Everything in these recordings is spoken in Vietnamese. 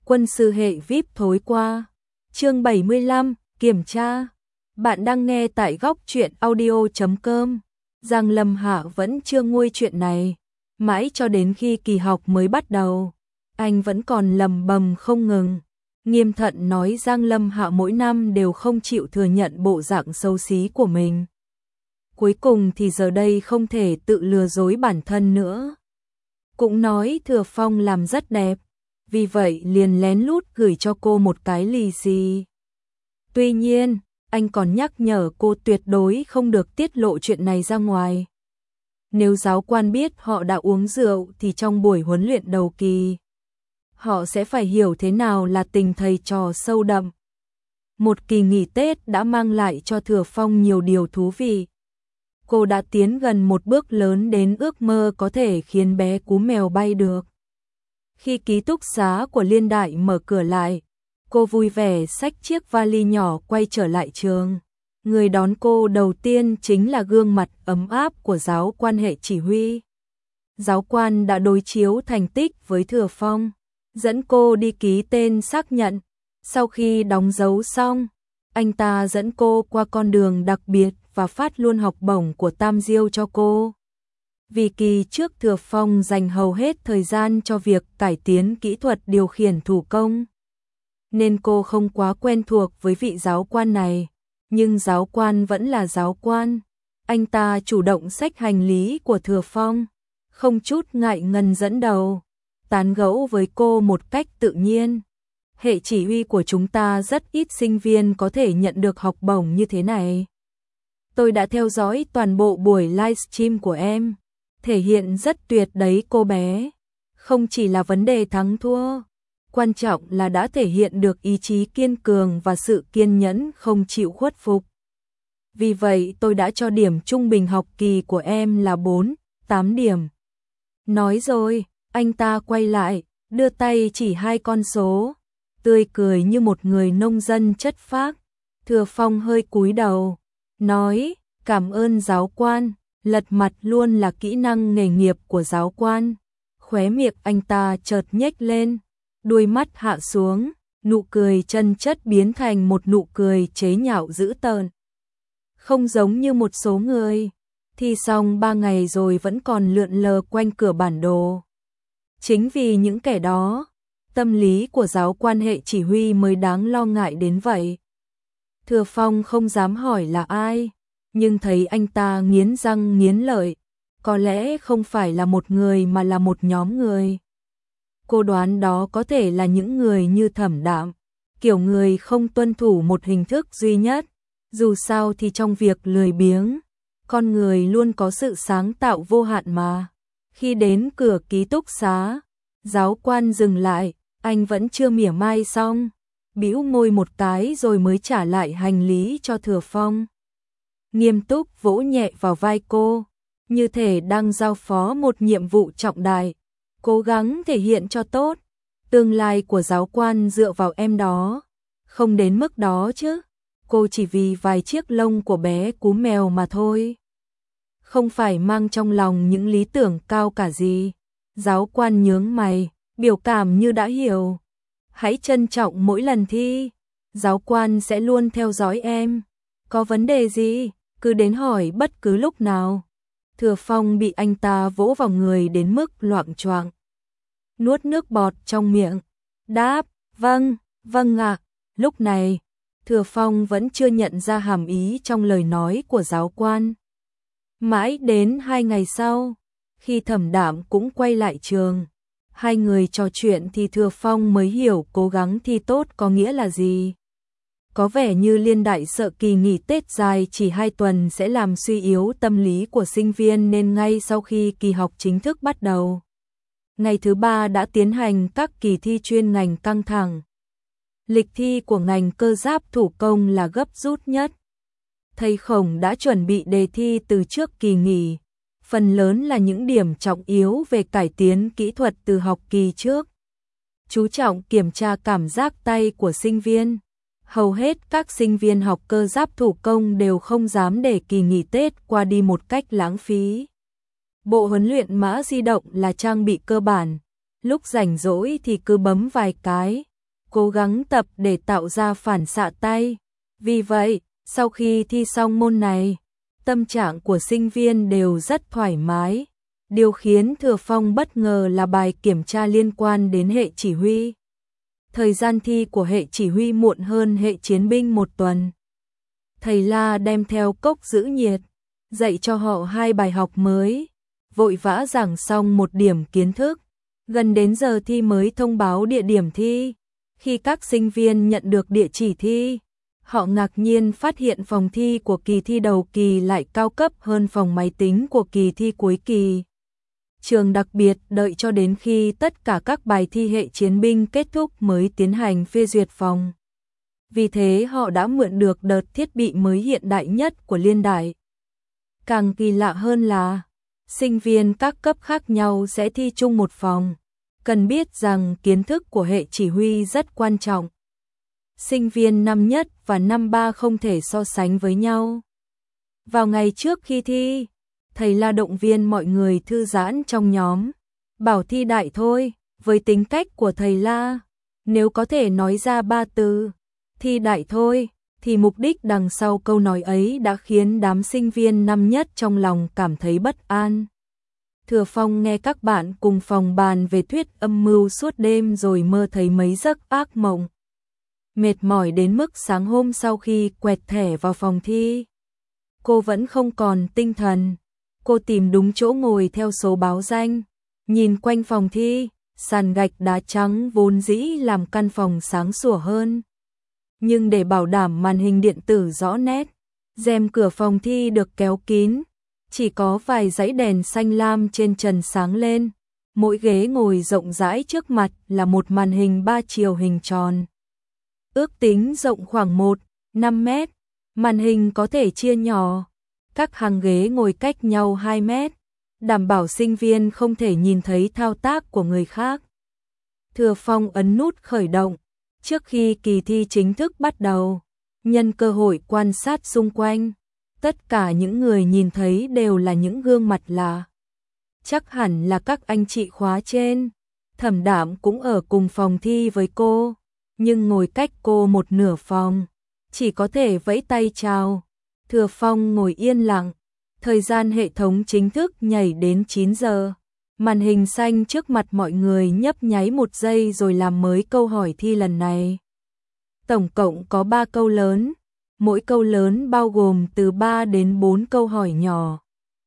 Quân sư hệ VIP thối qua. Chương 75, kiểm tra. Bạn đang nghe tại góc truyện audio.com. Giang Lâm Hạ vẫn chưa nguôi chuyện này, mãi cho đến khi kỳ học mới bắt đầu, anh vẫn còn lầm bầm không ngừng. Nghiêm Thận nói Giang Lâm Hạ mỗi năm đều không chịu thừa nhận bộ dạng xấu xí của mình. Cuối cùng thì giờ đây không thể tự lừa dối bản thân nữa. Cũng nói Thừa Phong làm rất đẹp, vì vậy liền lén lút gửi cho cô một cái lì xì. Tuy nhiên, anh còn nhắc nhở cô tuyệt đối không được tiết lộ chuyện này ra ngoài. Nếu giáo quan biết họ đã uống rượu thì trong buổi huấn luyện đầu kỳ, họ sẽ phải hiểu thế nào là tình thầy trò sâu đậm. Một kỳ nghỉ Tết đã mang lại cho Thừa Phong nhiều điều thú vị. Cô đã tiến gần một bước lớn đến ước mơ có thể khiến bé cú mèo bay được. Khi ký túc xá của Liên Đại mở cửa lại, cô vui vẻ xách chiếc vali nhỏ quay trở lại trường. Người đón cô đầu tiên chính là gương mặt ấm áp của giáo quan hệ chỉ huy. Giáo quan đã đối chiếu thành tích với Thừa Phong, dẫn cô đi ký tên xác nhận. Sau khi đóng dấu xong, anh ta dẫn cô qua con đường đặc biệt và phát luôn học bổng của Tam Diêu cho cô. Vì kỳ trước Thừa Phong dành hầu hết thời gian cho việc cải tiến kỹ thuật điều khiển thủ công, nên cô không quá quen thuộc với vị giáo quan này. Nhưng giáo quan vẫn là giáo quan. Anh ta chủ động xách hành lý của Thừa Phong, không chút ngại ngần dẫn đầu, tán gẫu với cô một cách tự nhiên. Hệ chỉ huy của chúng ta rất ít sinh viên có thể nhận được học bổng như thế này. Tôi đã theo dõi toàn bộ buổi livestream của em, thể hiện rất tuyệt đấy cô bé. Không chỉ là vấn đề thắng thua, quan trọng là đã thể hiện được ý chí kiên cường và sự kiên nhẫn không chịu khuất phục. Vì vậy tôi đã cho điểm trung bình học kỳ của em là 4,8 điểm. Nói rồi, anh ta quay lại, đưa tay chỉ hai con số, tươi cười như một người nông dân chất phác. Thừa Phong hơi cúi đầu, nói, cảm ơn giáo quan. Lật mặt luôn là kỹ năng nghề nghiệp của giáo quan. Khóe miệng anh ta chợt nhếch lên, đuôi mắt hạ xuống, nụ cười chân chất biến thành một nụ cười chế nhạo dữ tợn. Không giống như một số người, thi xong 3 ngày rồi vẫn còn lượn lờ quanh cửa bản đồ. Chính vì những kẻ đó, tâm lý của giáo quan hệ chỉ huy mới đáng lo ngại đến vậy. Thừa Phong không dám hỏi là ai, nhưng thấy anh ta nghiến răng nghiến lợi, có lẽ không phải là một người mà là một nhóm người. Cô đoán đó có thể là những người như Thẩm Đạm, kiểu người không tuân thủ một hình thức duy nhất. Dù sao thì trong việc lười biếng, con người luôn có sự sáng tạo vô hạn mà. Khi đến cửa ký túc xá, giáo quan dừng lại, anh vẫn chưa mỉa mai xong, bĩu môi một cái rồi mới trả lại hành lý cho Thừa Phong. Nghiêm túc vỗ nhẹ vào vai cô, như thể đang giao phó một nhiệm vụ trọng đại. Cố gắng thể hiện cho tốt, tương lai của giáo quan dựa vào em đó. Không đến mức đó chứ, cô chỉ vì vài chiếc lông của bé cú mèo mà thôi. Không phải mang trong lòng những lý tưởng cao cả gì. Giáo quan nhướng mày, biểu cảm như đã hiểu. Hãy trân trọng mỗi lần thi, giáo quan sẽ luôn theo dõi em. Có vấn đề gì, cứ đến hỏi bất cứ lúc nào. Thừa Phong bị anh ta vỗ vào người đến mức loạng choạng, nuốt nước bọt trong miệng, đáp, vâng ạ. Lúc này, Thừa Phong vẫn chưa nhận ra hàm ý trong lời nói của giáo quan. Mãi đến 2 ngày sau, khi Thẩm Đạm cũng quay lại trường, hai người trò chuyện thì Thừa Phong mới hiểu cố gắng thi tốt có nghĩa là gì. Có vẻ như Liên Đại sợ kỳ nghỉ Tết dài chỉ 2 tuần sẽ làm suy yếu tâm lý của sinh viên, nên ngay sau khi kỳ học chính thức bắt đầu, ngày thứ 3 đã tiến hành các kỳ thi chuyên ngành căng thẳng. Lịch thi của ngành cơ giáp thủ công là gấp rút nhất. Thầy Khổng đã chuẩn bị đề thi từ trước kỳ nghỉ, phần lớn là những điểm trọng yếu về cải tiến kỹ thuật từ học kỳ trước. Chú trọng kiểm tra cảm giác tay của sinh viên. Hầu hết các sinh viên học cơ giáp thủ công đều không dám để kỳ nghỉ Tết qua đi một cách lãng phí. Bộ huấn luyện mã di động là trang bị cơ bản, lúc rảnh rỗi thì cứ bấm vài cái, cố gắng tập để tạo ra phản xạ tay. Vì vậy, sau khi thi xong môn này, tâm trạng của sinh viên đều rất thoải mái. Điều khiến Thừa Phong bất ngờ là bài kiểm tra liên quan đến hệ chỉ huy. Thời gian thi của hệ chỉ huy muộn hơn hệ chiến binh 1 tuần. Thầy La đem theo cốc giữ nhiệt, dạy cho họ 2 bài học mới, vội vã giảng xong 1 điểm kiến thức. Gần đến giờ thi mới thông báo địa điểm thi. Khi các sinh viên nhận được địa chỉ thi, họ ngạc nhiên phát hiện phòng thi của kỳ thi đầu kỳ lại cao cấp hơn phòng máy tính của kỳ thi cuối kỳ. Trường đặc biệt đợi cho đến khi tất cả các bài thi hệ chiến binh kết thúc mới tiến hành phê duyệt phòng. Vì thế họ đã mượn được đợt thiết bị mới hiện đại nhất của Liên Đại. Càng kỳ lạ hơn là, sinh viên các cấp khác nhau sẽ thi chung một phòng. Cần biết rằng kiến thức của hệ chỉ huy rất quan trọng. Sinh viên năm nhất và năm 3 không thể so sánh với nhau. Vào ngày trước khi thi, thầy La động viên mọi người thư giãn trong nhóm, bảo thi đại thôi. Với tính cách của thầy La, nếu có thể nói ra 3 từ thi đại thôi, thì mục đích đằng sau câu nói ấy đã khiến đám sinh viên năm nhất trong lòng cảm thấy bất an. Thừa Phong nghe các bạn cùng phòng bàn về thuyết âm mưu suốt đêm rồi mơ thấy mấy giấc ác mộng. Mệt mỏi đến mức sáng hôm sau khi quẹt thẻ vào phòng thi, cô vẫn không còn tinh thần. Cô tìm đúng chỗ ngồi theo số báo danh, nhìn quanh phòng thi, sàn gạch đá trắng vốn dĩ làm căn phòng sáng sủa hơn. Nhưng để bảo đảm màn hình điện tử rõ nét, rèm cửa phòng thi được kéo kín, chỉ có vài dãy đèn xanh lam trên trần sáng lên. Mỗi ghế ngồi rộng rãi trước mặt là một màn hình 3 chiều hình tròn. Ước tính rộng khoảng 1,5 mét, màn hình có thể chia nhỏ. Các hàng ghế ngồi cách nhau 2 mét, đảm bảo sinh viên không thể nhìn thấy thao tác của người khác. Thừa Phong ấn nút khởi động. Trước khi kỳ thi chính thức bắt đầu, nhân cơ hội quan sát xung quanh, tất cả những người nhìn thấy đều là những gương mặt lạ. Chắc hẳn là các anh chị khóa trên. Thẩm Đạm cũng ở cùng phòng thi với cô, nhưng ngồi cách cô một nửa phòng, chỉ có thể vẫy tay chào. Thừa Phong ngồi yên lặng. Thời gian hệ thống chính thức nhảy đến 9 giờ. Màn hình xanh trước mặt mọi người nhấp nháy 1 giây rồi làm mới câu hỏi thi lần này. Tổng cộng có 3 câu lớn, mỗi câu lớn bao gồm từ 3 đến 4 câu hỏi nhỏ.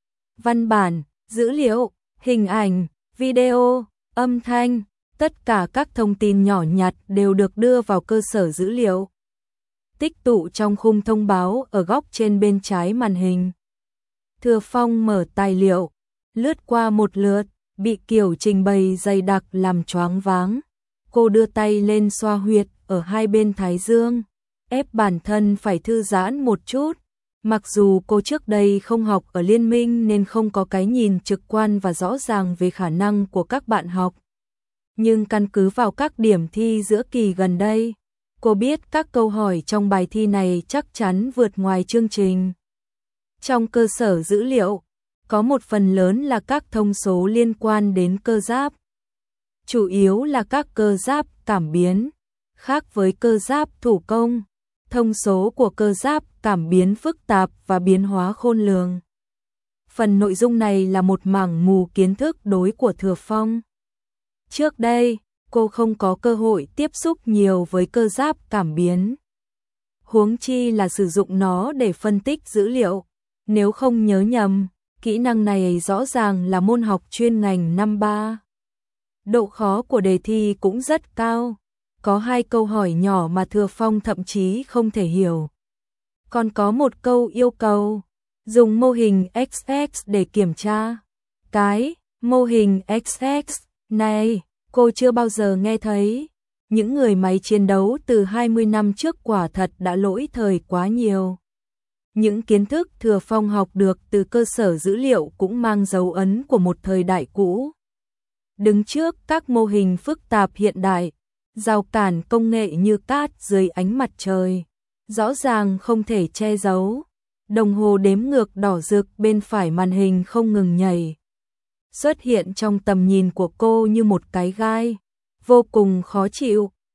Văn bản, dữ liệu, hình ảnh, video, âm thanh, tất cả các thông tin nhỏ nhặt đều được đưa vào cơ sở dữ liệu, tích tụ trong khung thông báo ở góc trên bên trái màn hình. Thừa Phong mở tài liệu, lướt qua một lượt, bị kiểu trình bày dày đặc làm choáng váng. Cô đưa tay lên xoa huyệt ở hai bên thái dương, ép bản thân phải thư giãn một chút. Mặc dù cô trước đây không học ở liên minh nên không có cái nhìn trực quan và rõ ràng về khả năng của các bạn học, nhưng căn cứ vào các điểm thi giữa kỳ gần đây, cô biết các câu hỏi trong bài thi này chắc chắn vượt ngoài chương trình. Trong cơ sở dữ liệu, có một phần lớn là các thông số liên quan đến cơ giáp. Chủ yếu là các cơ giáp cảm biến. Khác với cơ giáp thủ công, thông số của cơ giáp cảm biến phức tạp và biến hóa khôn lường. Phần nội dung này là một mảng mù kiến thức đối của Thừa Phong. Trước đây, cô không có cơ hội tiếp xúc nhiều với cơ giáp cảm biến. Huống chi là sử dụng nó để phân tích dữ liệu. Nếu không nhớ nhầm, kỹ năng này rõ ràng là môn học chuyên ngành năm 3. Độ khó của đề thi cũng rất cao. Có 2 câu hỏi nhỏ mà Thừa Phong thậm chí không thể hiểu. Còn có một câu yêu cầu dùng mô hình XX để kiểm tra. Cái mô hình XX này cô chưa bao giờ nghe thấy. Những người máy chiến đấu từ 20 năm trước quả thật đã lỗi thời quá nhiều. Những kiến thức Thừa Phong học được từ cơ sở dữ liệu cũng mang dấu ấn của một thời đại cũ. Đứng trước các mô hình phức tạp hiện đại, rào cản công nghệ như cát dưới ánh mặt trời, rõ ràng không thể che giấu. Đồng hồ đếm ngược đỏ rực bên phải màn hình không ngừng nhảy, xuất hiện trong tầm nhìn của cô như một cái gai, vô cùng khó chịu.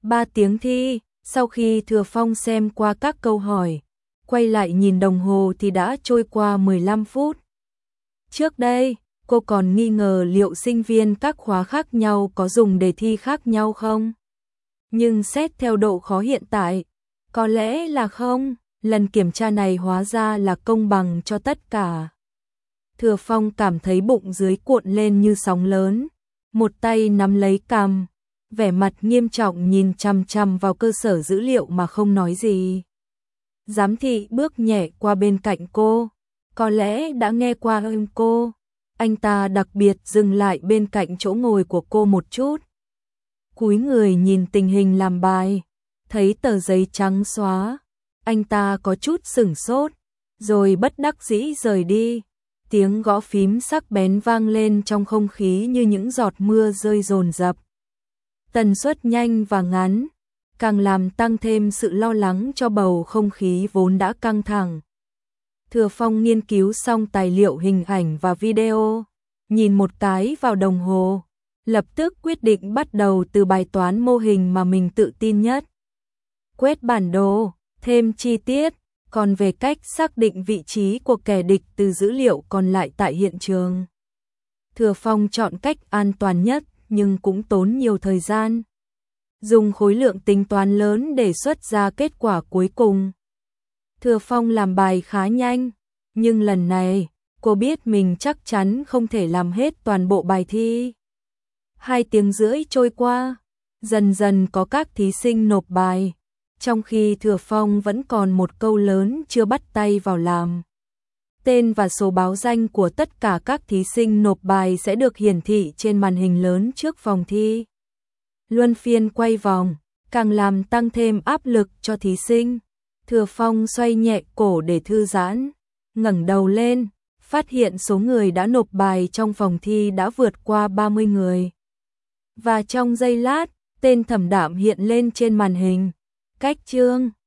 3 tiếng thi, sau khi Thừa Phong xem qua các câu hỏi, quay lại nhìn đồng hồ thì đã trôi qua 15 phút. Trước đây, cô còn nghi ngờ liệu sinh viên các khóa khác nhau có dùng đề thi khác nhau không? Nhưng xét theo độ khó hiện tại, có lẽ là không, lần kiểm tra này hóa ra là công bằng cho tất cả. Thừa Phong cảm thấy bụng dưới cuộn lên như sóng lớn, một tay nắm lấy cằm, vẻ mặt nghiêm trọng nhìn chằm chằm vào cơ sở dữ liệu mà không nói gì. Giám thị bước nhẹ qua bên cạnh cô, có lẽ đã nghe qua âm cô. Anh ta đặc biệt dừng lại bên cạnh chỗ ngồi của cô một chút. Cúi người nhìn tình hình làm bài, thấy tờ giấy trắng xóa. Anh ta có chút sửng sốt, rồi bất đắc dĩ rời đi. Tiếng gõ phím sắc bén vang lên trong không khí như những giọt mưa rơi dồn dập. Tần suất nhanh và ngắn, càng làm tăng thêm sự lo lắng cho bầu không khí vốn đã căng thẳng. Thừa Phong nghiên cứu xong tài liệu hình ảnh và video, nhìn một cái vào đồng hồ, lập tức quyết định bắt đầu từ bài toán mô hình mà mình tự tin nhất. Quét bản đồ, thêm chi tiết, còn về cách xác định vị trí của kẻ địch từ dữ liệu còn lại tại hiện trường. Thừa Phong chọn cách an toàn nhất nhưng cũng tốn nhiều thời gian. Dùng khối lượng tính toán lớn để xuất ra kết quả cuối cùng. Thừa Phong làm bài khá nhanh, nhưng lần này, cô biết mình chắc chắn không thể làm hết toàn bộ bài thi. 2 tiếng rưỡi trôi qua, dần dần có các thí sinh nộp bài, trong khi Thừa Phong vẫn còn một câu lớn chưa bắt tay vào làm. Tên và số báo danh của tất cả các thí sinh nộp bài sẽ được hiển thị trên màn hình lớn trước phòng thi. Luân phiên quay vòng, càng làm tăng thêm áp lực cho thí sinh. Thừa Phong xoay nhẹ cổ để thư giãn, ngẩng đầu lên, phát hiện số người đã nộp bài trong phòng thi đã vượt qua 30 người. Và trong giây lát, tên Thẩm Đạm hiện lên trên màn hình. Cách chương